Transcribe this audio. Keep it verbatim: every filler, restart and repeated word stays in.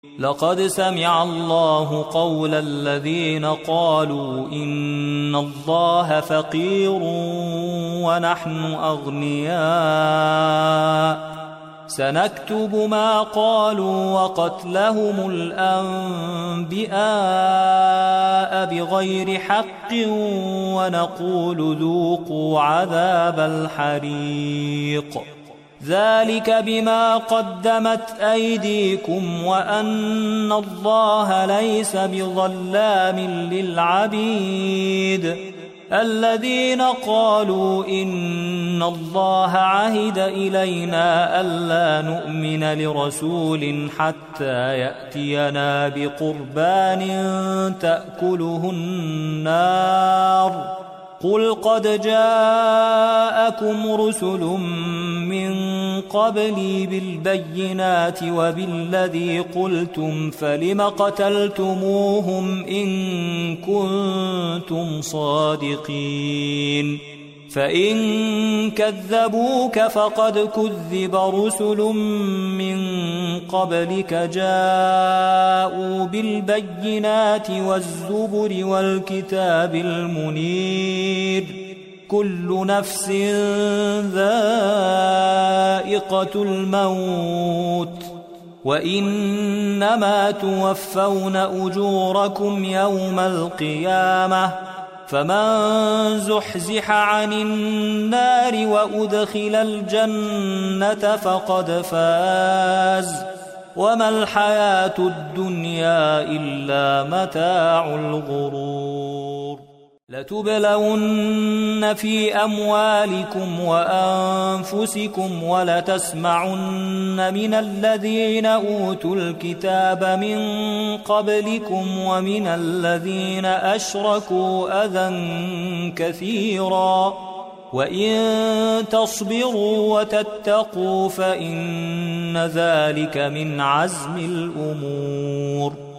لقد سمع الله قول الذين قالوا إن الله فقير ونحن أغنياء سنكتب ما قالوا وقتلهم الأنبياء بغير حق ونقول ذوقوا عذاب الحريق ذلك بما قدمت أيديكم وأن الله ليس بظلام للعبيد الذين قالوا إن الله عهد إلينا ألا نؤمن لرسول حتى يأتينا بقربان تأكله النار قل قد جاءكم رسل من قبلي بالبينات وبالذي قلتم فلم قتلتموهم إن كنتم صادقين فإن كذبوك فقد كذب رسل من قبلك جاءوا بالبينات والزبر والكتاب المنير كل نفس ذائقة الموت وإنما توفون أجوركم يوم القيامة فمن زحزح عن النار وأدخل الجنة فقد فاز وما الحياة الدنيا إلا متاع الغرور لتبلون في أموالكم وأنفسكم ولتسمعن من الذين أوتوا الكتاب من قبلكم ومن الذين أشركوا أذى كثيرا وإن تصبروا وتتقوا فإن ذلك من عزم الأمور